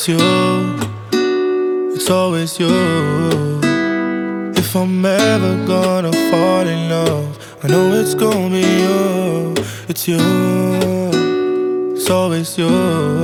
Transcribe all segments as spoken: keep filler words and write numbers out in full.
It's you, it's always you. If I'm ever gonna fall in love, I know it's gonna be you. It's you, it's always you.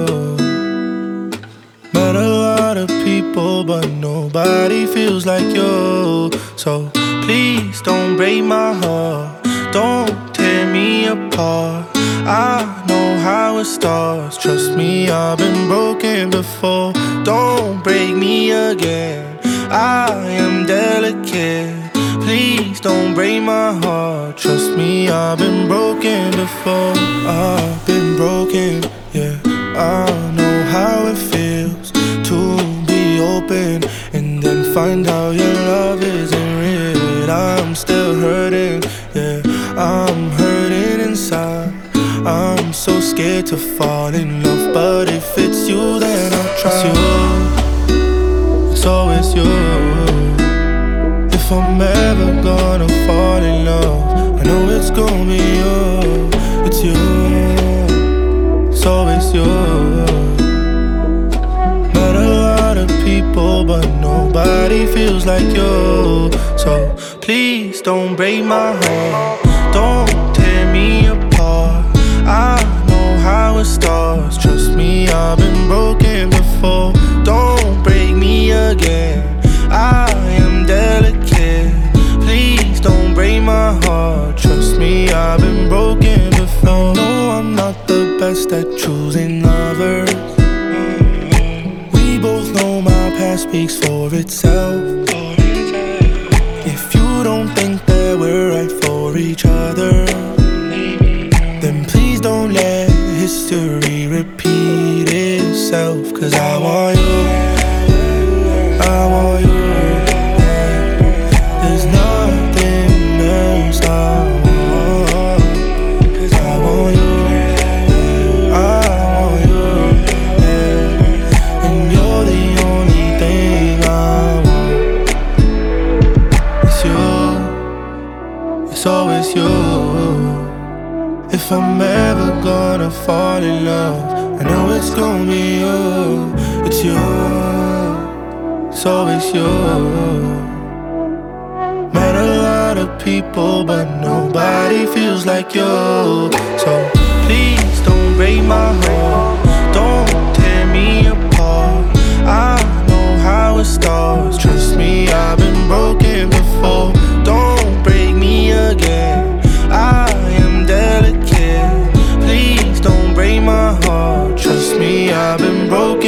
Met a lot of people, but nobody feels like you. So please don't break my heart, don't tear me apart. I know how it starts, trust me, I've been broken before. Don't break me again, I am delicate. Please don't break my heart, trust me, I've been broken before. I've been broken, yeah, I know how it feels to be open and then find out your love isn't real. I'm still hurting, yeah, I'm hurting inside. I'm so scared to fall in love, but if it's you, then I'll try. It's you, it's always you. If I'm ever gonna fall in love, I know it's gonna be you. It's you, it's always you. Met a lot of people, but nobody feels like you. So please don't break my heart, don't tear me apart. I know how it starts, trust me, I've been broken before. Don't break me again, I am delicate. Please don't break my heart, trust me, I've been broken before. No, I'm not the best at choosing lovers. We both know my past speaks for itself. If you don't think that we're right for each other, then please don't let history repeat itself. Cause I want you, I want you. There's nothing else I want. Cause I want you, I want you, yeah. And you're the only thing I want. It's you, it's always you. If I'm ever gonna fall in love, I know it's gonna be you. It's you, it's always you. Met a lot of people, but nobody feels like you. So please don't break my heart, don't tear me apart. I know how it starts, trust me, I've been broken before. Don't break me again, I am delicate. Please don't break my heart, trust me, I've been broken